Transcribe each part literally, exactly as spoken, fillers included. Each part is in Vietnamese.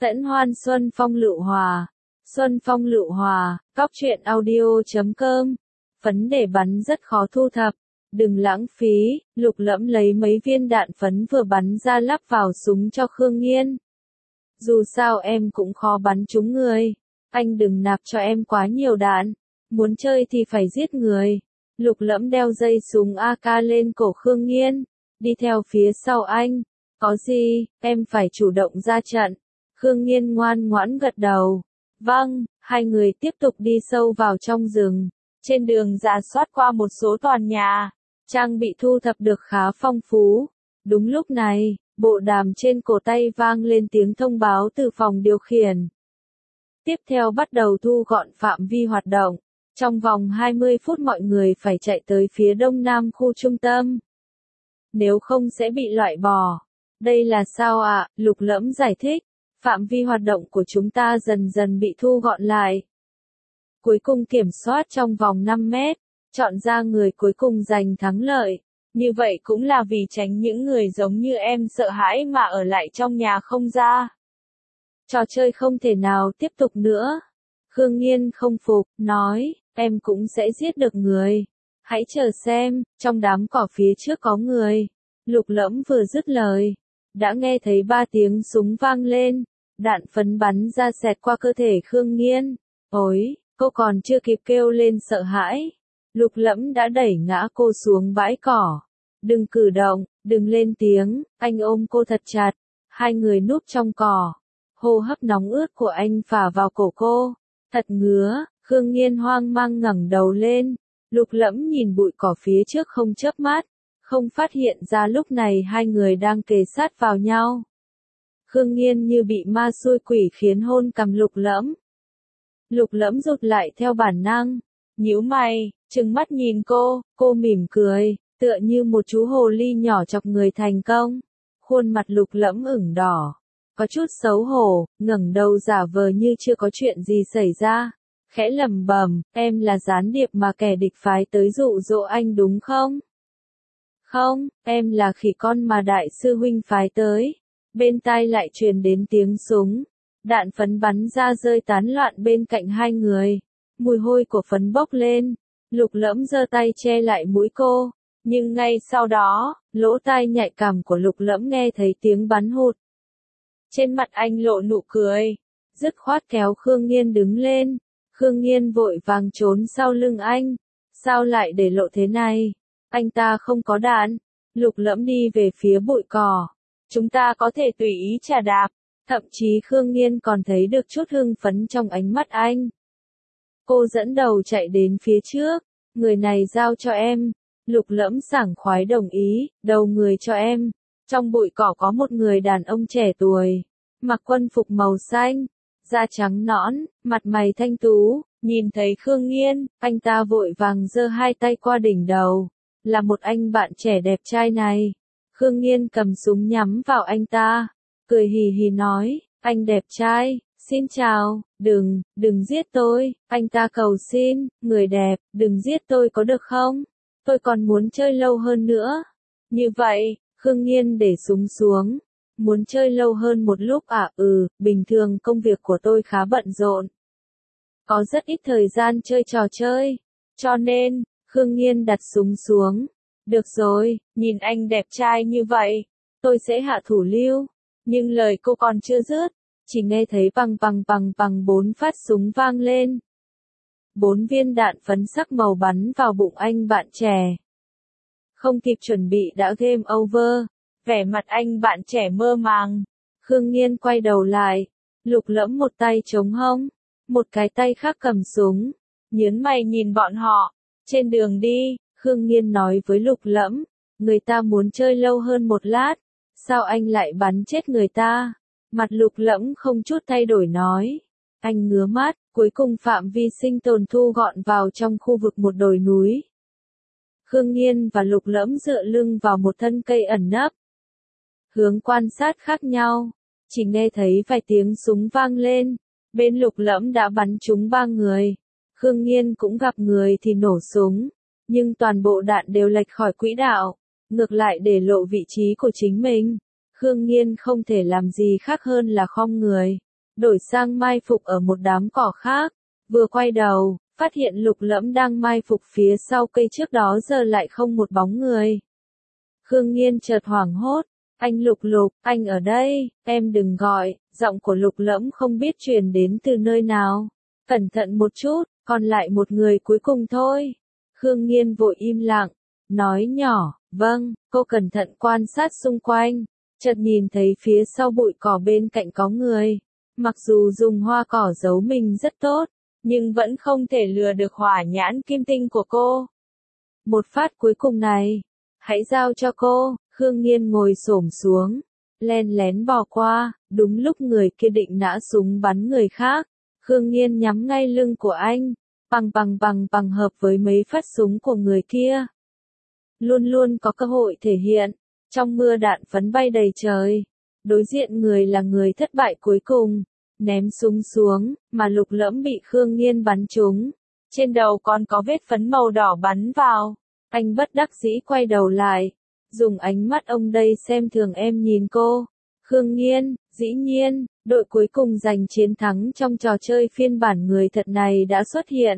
Tẫn Hoan Xuân Phong Lựu Hòa. Xuân Phong Lựu Hòa, cóc truyện audio chấm com. Phấn để bắn rất khó thu thập. Đừng lãng phí, Lục Lẫm lấy mấy viên đạn phấn vừa bắn ra lắp vào súng cho Khương Nghiên. Dù sao em cũng khó bắn trúng người. Anh đừng nạp cho em quá nhiều đạn. Muốn chơi thì phải giết người. Lục Lẫm đeo dây súng a ca lên cổ Khương Nghiên. Đi theo phía sau anh. Có gì, em phải chủ động ra trận. Khương Nghiên ngoan ngoãn gật đầu. Vâng, hai người tiếp tục đi sâu vào trong rừng. Trên đường rà soát qua một số tòa nhà. Trang bị thu thập được khá phong phú. Đúng lúc này, bộ đàm trên cổ tay vang lên tiếng thông báo từ phòng điều khiển. Tiếp theo bắt đầu thu gọn phạm vi hoạt động. Trong vòng hai mươi phút mọi người phải chạy tới phía đông nam khu trung tâm. Nếu không sẽ bị loại bỏ. Đây là sao ạ? À? Lục Lẫm giải thích. Phạm vi hoạt động của chúng ta dần dần bị thu gọn lại. Cuối cùng kiểm soát trong vòng năm mét. Chọn ra người cuối cùng giành thắng lợi. Như vậy cũng là vì tránh những người giống như em sợ hãi mà ở lại trong nhà không ra. Trò chơi không thể nào tiếp tục nữa. Khương Nghiên không phục, nói, em cũng sẽ giết được người. Hãy chờ xem, trong đám cỏ phía trước có người. Lục Lẫm vừa dứt lời. Đã nghe thấy ba tiếng súng vang lên. Đạn phấn bắn ra xẹt qua cơ thể Khương Nghiên. Ôi, cô còn chưa kịp kêu lên sợ hãi. Lục Lẫm đã đẩy ngã cô xuống bãi cỏ. Đừng cử động, đừng lên tiếng, anh ôm cô thật chặt. Hai người núp trong cỏ. Hô hấp nóng ướt của anh phả vào cổ cô. Thật ngứa, Khương Nghiên hoang mang ngẩng đầu lên. Lục Lẫm nhìn bụi cỏ phía trước không chớp mắt. Không phát hiện ra lúc này hai người đang kề sát vào nhau. Khương Nghiên như bị ma xui quỷ khiến hôn cầm Lục Lẫm. Lục Lẫm rụt lại theo bản năng. Nhíu mày, trừng mắt nhìn cô, cô mỉm cười, tựa như một chú hồ ly nhỏ chọc người thành công. Khuôn mặt Lục Lẫm ửng đỏ, có chút xấu hổ, ngẩng đầu giả vờ như chưa có chuyện gì xảy ra. Khẽ lẩm bẩm, em là gián điệp mà kẻ địch phái tới dụ dỗ anh đúng không? Không, em là khỉ con mà đại sư huynh phái tới. Bên tai lại truyền đến tiếng súng. Đạn phấn bắn ra rơi tán loạn bên cạnh hai người. Mùi hôi của phấn bốc lên. Lục Lẫm giơ tay che lại mũi cô. Nhưng ngay sau đó, lỗ tai nhạy cảm của Lục Lẫm nghe thấy tiếng bắn hụt. Trên mặt anh lộ nụ cười. Dứt khoát kéo Khương Nghiên đứng lên. Khương Nghiên vội vàng trốn sau lưng anh. Sao lại để lộ thế này? Anh ta không có đạn. Lục Lẫm đi về phía bụi cỏ. Chúng ta có thể tùy ý chà đạp. Thậm chí Khương Nghiên còn thấy được chút hưng phấn trong ánh mắt anh. Cô dẫn đầu chạy đến phía trước. Người này giao cho em. Lục Lẫm sảng khoái đồng ý, đầu người cho em. Trong bụi cỏ có một người đàn ông trẻ tuổi. Mặc quân phục màu xanh. Da trắng nõn, mặt mày thanh tú. Nhìn thấy Khương Nghiên, anh ta vội vàng giơ hai tay qua đỉnh đầu. Là một anh bạn trẻ đẹp trai này. Khương Nghiên cầm súng nhắm vào anh ta. Cười hì hì nói, anh đẹp trai, xin chào, đừng, đừng giết tôi, anh ta cầu xin, người đẹp, đừng giết tôi có được không? Tôi còn muốn chơi lâu hơn nữa. Như vậy, Khương Nghiên để súng xuống. Muốn chơi lâu hơn một lúc à? Ừ, bình thường công việc của tôi khá bận rộn. Có rất ít thời gian chơi trò chơi. Cho nên, Khương Nghiên đặt súng xuống. Được rồi, nhìn anh đẹp trai như vậy, tôi sẽ hạ thủ lưu. Nhưng lời cô còn chưa dứt, chỉ nghe thấy bằng bằng bằng bằng bốn phát súng vang lên. Bốn viên đạn phấn sắc màu bắn vào bụng anh bạn trẻ. Không kịp chuẩn bị đã game over. Vẻ mặt anh bạn trẻ mơ màng. Khương Nghiên quay đầu lại. Lục Lẫm một tay chống hông. Một cái tay khác cầm súng. Nhớn mày nhìn bọn họ. Trên đường đi, Khương Nghiên nói với Lục Lẫm. Người ta muốn chơi lâu hơn một lát. Sao anh lại bắn chết người ta? Mặt Lục Lẫm không chút thay đổi nói. Anh ngứa mắt, cuối cùng phạm vi sinh tồn thu gọn vào trong khu vực một đồi núi. Khương Nghiên và Lục Lẫm dựa lưng vào một thân cây ẩn nấp. Hướng quan sát khác nhau. Chỉ nghe thấy vài tiếng súng vang lên. Bên Lục Lẫm đã bắn trúng ba người. Khương Nghiên cũng gặp người thì nổ súng. Nhưng toàn bộ đạn đều lệch khỏi quỹ đạo. Ngược lại để lộ vị trí của chính mình. Khương Nghiên không thể làm gì khác hơn là khom người. đổi sang mai phục ở một đám cỏ khác, vừa quay đầu, phát hiện Lục Lẫm đang mai phục phía sau cây trước đó giờ lại không một bóng người. Khương Nghiên chợt hoảng hốt, anh Lục Lục, anh ở đây, em đừng gọi, giọng của Lục Lẫm không biết truyền đến từ nơi nào. Cẩn thận một chút, còn lại một người cuối cùng thôi. Khương Nghiên vội im lặng, nói nhỏ, vâng, cô cẩn thận quan sát xung quanh, chợt nhìn thấy phía sau bụi cỏ bên cạnh có người. Mặc dù dùng hoa cỏ giấu mình rất tốt, nhưng vẫn không thể lừa được hỏa nhãn kim tinh của cô. Một phát cuối cùng này, hãy giao cho cô. Khương Nghiên ngồi xổm xuống, len lén bò qua, đúng lúc người kia định nã súng bắn người khác. Khương Nghiên nhắm ngay lưng của anh, bằng bằng bằng bằng hợp với mấy phát súng của người kia. Luôn luôn có cơ hội thể hiện, trong mưa đạn phấn bay đầy trời. Đối diện người là người thất bại cuối cùng, ném súng xuống, mà Lục Lẫm bị Khương Nghiên bắn trúng. Trên đầu còn có vết phấn màu đỏ bắn vào. Anh bất đắc dĩ quay đầu lại, dùng ánh mắt ông đây xem thường em nhìn cô. Khương Nghiên, dĩ nhiên, đội cuối cùng giành chiến thắng trong trò chơi phiên bản người thật này đã xuất hiện.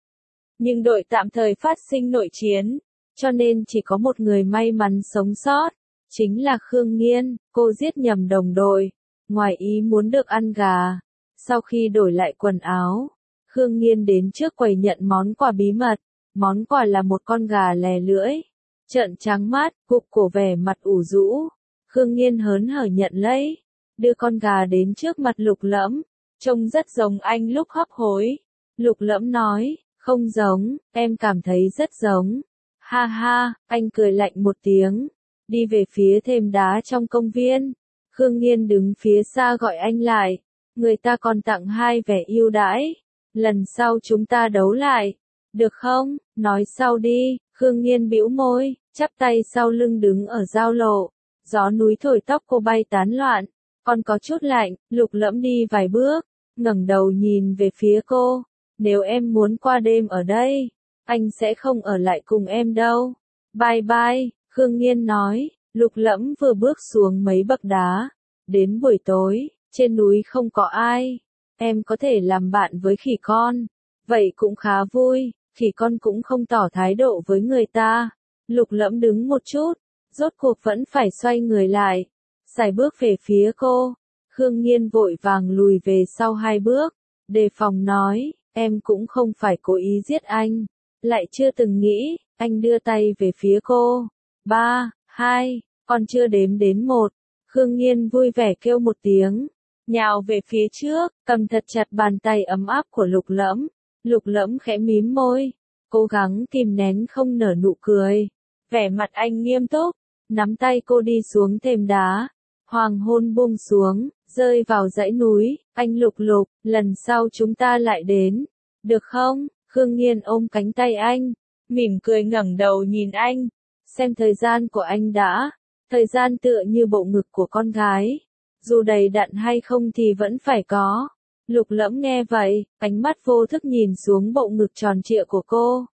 Nhưng đội tạm thời phát sinh nội chiến, cho nên chỉ có một người may mắn sống sót, chính là Khương Nghiên. Cô giết nhầm đồng đội, ngoài ý muốn được ăn gà. Sau khi đổi lại quần áo, Khương Nghiên đến trước quầy nhận món quà bí mật. Món quà là một con gà lè lưỡi, trợn trắng mắt, gục cổ vẻ mặt ủ rũ. Khương Nghiên hớn hở nhận lấy, đưa con gà đến trước mặt Lục Lẫm, trông rất giống anh lúc hấp hối. Lục Lẫm nói, không giống, em cảm thấy rất giống. Ha ha, anh cười lạnh một tiếng, đi về phía thềm đá trong công viên. Khương Nghiên đứng phía xa gọi anh lại, người ta còn tặng hai vẻ ưu đãi, lần sau chúng ta đấu lại. Được không, nói sau đi. Khương Nghiên bĩu môi, chắp tay sau lưng đứng ở giao lộ. Gió núi thổi tóc cô bay tán loạn, còn có chút lạnh. Lục Lẫm đi vài bước, ngẩng đầu nhìn về phía cô. Nếu em muốn qua đêm ở đây, anh sẽ không ở lại cùng em đâu. Bye bye, Khương Nghiên nói. Lục Lẫm vừa bước xuống mấy bậc đá. Đến buổi tối, trên núi không có ai. Em có thể làm bạn với khỉ con. Vậy cũng khá vui. Khỉ con cũng không tỏ thái độ với người ta. Lục Lẫm đứng một chút, rốt cuộc vẫn phải xoay người lại, sải bước về phía cô. Khương Nghiên vội vàng lùi về sau hai bước, đề phòng nói, em cũng không phải cố ý giết anh, lại chưa từng nghĩ. Anh đưa tay về phía cô. Ba, hai, còn chưa đếm đến một. Khương Nghiên vui vẻ kêu một tiếng, nhào về phía trước, cầm thật chặt bàn tay ấm áp của Lục Lẫm. Lục Lẫm khẽ mím môi, cố gắng kìm nén không nở nụ cười. Vẻ mặt anh nghiêm túc, nắm tay cô đi xuống thềm đá. Hoàng hôn buông xuống, rơi vào dãy núi. Anh Lục Lục, lần sau chúng ta lại đến, được không? Khương Nghiên ôm cánh tay anh, mỉm cười ngẩng đầu nhìn anh. Xem thời gian của anh đã, thời gian tựa như bộ ngực của con gái. Dù đầy đặn hay không thì vẫn phải có. Lục Lẫm nghe vậy, ánh mắt vô thức nhìn xuống bộ ngực tròn trịa của cô.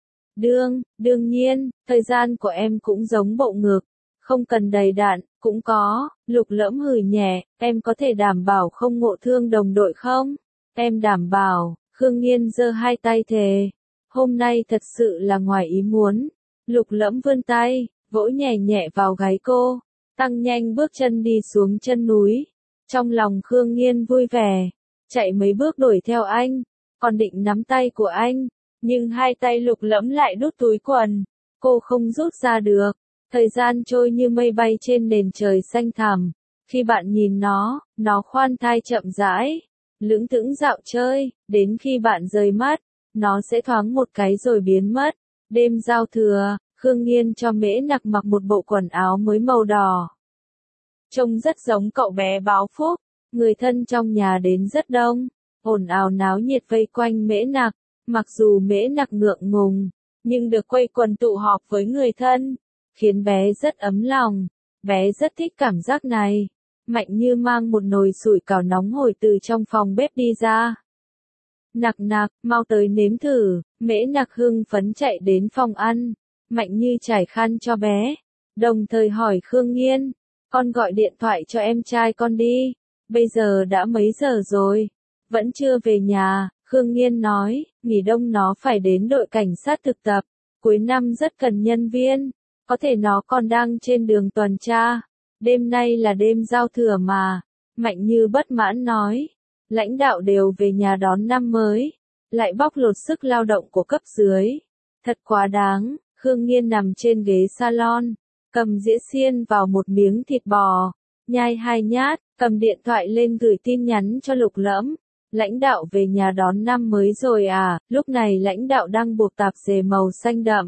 Đương, đương nhiên, thời gian của em cũng giống bộ ngực, không cần đầy đặn, cũng có. Lục Lẫm hừ nhẹ, em có thể đảm bảo không ngộ thương đồng đội không? Em đảm bảo. Khương Nghiên giơ hai tay thề. Hôm nay thật sự là ngoài ý muốn. Lục Lẫm vươn tay, vỗ nhẹ nhẹ vào gáy cô, tăng nhanh bước chân đi xuống chân núi. Trong lòng Khương Nghiên vui vẻ, chạy mấy bước đuổi theo anh, còn định nắm tay của anh, nhưng hai tay Lục Lẫm lại đút túi quần, cô không rút ra được. Thời gian trôi như mây bay trên nền trời xanh thẳm. Khi bạn nhìn nó, nó khoan thai chậm rãi, lững thững dạo chơi, đến khi bạn rời mắt, nó sẽ thoáng một cái rồi biến mất. Đêm giao thừa, Khương Nghiên cho Mễ Nặc mặc một bộ quần áo mới màu đỏ. Trông rất giống cậu bé báo phúc. Người thân trong nhà đến rất đông, ồn ào náo nhiệt vây quanh Mễ Nặc. Mặc dù Mễ Nặc ngượng ngùng, nhưng được quây quần tụ họp với người thân, khiến bé rất ấm lòng. Bé rất thích cảm giác này. Mạnh Như mang một nồi sủi cảo nóng hổi từ trong phòng bếp đi ra. Nặc Nặc, mau tới nếm thử. Mễ Nặc hưng phấn chạy đến phòng ăn. Mạnh Như trải khăn cho bé, đồng thời hỏi Khương Nghiên, con gọi điện thoại cho em trai con đi. Bây giờ đã mấy giờ rồi? Vẫn chưa về nhà, Khương Nghiên nói, nghỉ đông nó phải đến đội cảnh sát thực tập, cuối năm rất cần nhân viên, có thể nó còn đang trên đường tuần tra, đêm nay là đêm giao thừa mà, Mạnh Như bất mãn nói, lãnh đạo đều về nhà đón năm mới, lại bóc lột sức lao động của cấp dưới, thật quá đáng. Khương Nghiên nằm trên ghế salon, cầm dĩa xiên vào một miếng thịt bò, nhai hai nhát, cầm điện thoại lên gửi tin nhắn cho Lục Lẫm. Lãnh đạo về nhà đón năm mới rồi à, lúc này lãnh đạo đang buộc tạp dề màu xanh đậm.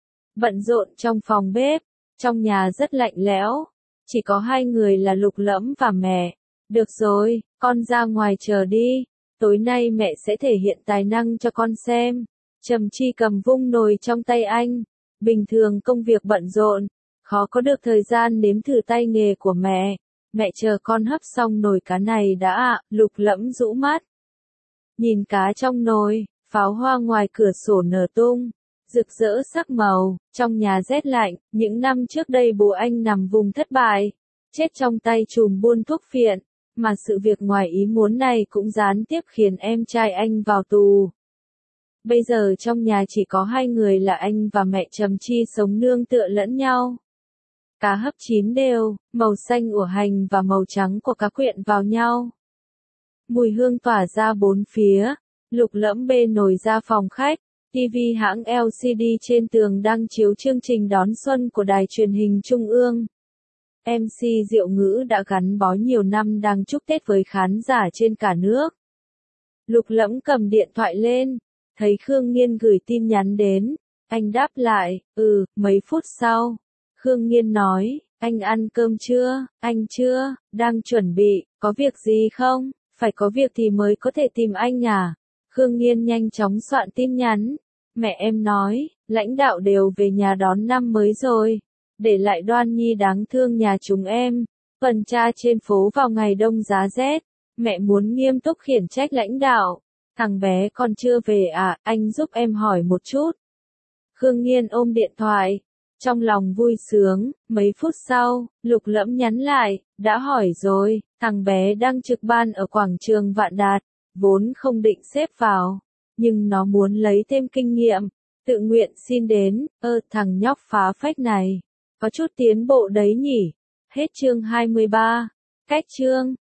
Bận rộn trong phòng bếp, trong nhà rất lạnh lẽo, chỉ có hai người là Lục Lẫm và mẹ. Được rồi, con ra ngoài chờ đi, tối nay mẹ sẽ thể hiện tài năng cho con xem. Trầm Chi cầm vung nồi trong tay anh, bình thường công việc bận rộn, khó có được thời gian nếm thử tay nghề của mẹ. Mẹ chờ con hấp xong nồi cá này đã ạ. Lục Lẫm rũ mắt, nhìn cá trong nồi, pháo hoa ngoài cửa sổ nở tung, rực rỡ sắc màu, trong nhà rét lạnh, những năm trước đây bố anh nằm vùng thất bại, chết trong tay trùm buôn thuốc phiện, mà sự việc ngoài ý muốn này cũng gián tiếp khiến em trai anh vào tù. Bây giờ trong nhà chỉ có hai người là anh và mẹ Trầm Chi sống nương tựa lẫn nhau. Cá hấp chín đều, màu xanh ủa hành và màu trắng của cá quyện vào nhau. Mùi hương tỏa ra bốn phía, Lục Lẫm bê nồi ra phòng khách, ti vi hãng lờ xê đê trên tường đang chiếu chương trình đón xuân của đài truyền hình Trung ương. em xê Diệu Ngữ đã gắn bó nhiều năm đang chúc Tết với khán giả trên cả nước. Lục Lẫm cầm điện thoại lên, thấy Khương Nghiên gửi tin nhắn đến, anh đáp lại, ừ, mấy phút sau. Khương Nghiên nói, anh ăn cơm chưa? Anh chưa, đang chuẩn bị, có việc gì không? Phải có việc thì mới có thể tìm anh à? Khương Nghiên nhanh chóng soạn tin nhắn, mẹ em nói, lãnh đạo đều về nhà đón năm mới rồi, để lại Đoan Nhi đáng thương nhà chúng em, tuần tra trên phố vào ngày đông giá rét, mẹ muốn nghiêm túc khiển trách lãnh đạo. Thằng bé còn chưa về à, anh giúp em hỏi một chút. Khương Nghiên ôm điện thoại, trong lòng vui sướng. Mấy phút sau, Lục Lẫm nhắn lại, đã hỏi rồi, thằng bé đang trực ban ở quảng trường Vạn Đạt, vốn không định xếp vào, nhưng nó muốn lấy thêm kinh nghiệm, tự nguyện xin đến. Ơ, thằng nhóc phá phách này, có chút tiến bộ đấy nhỉ. Hết chương hai mươi ba. Cách chương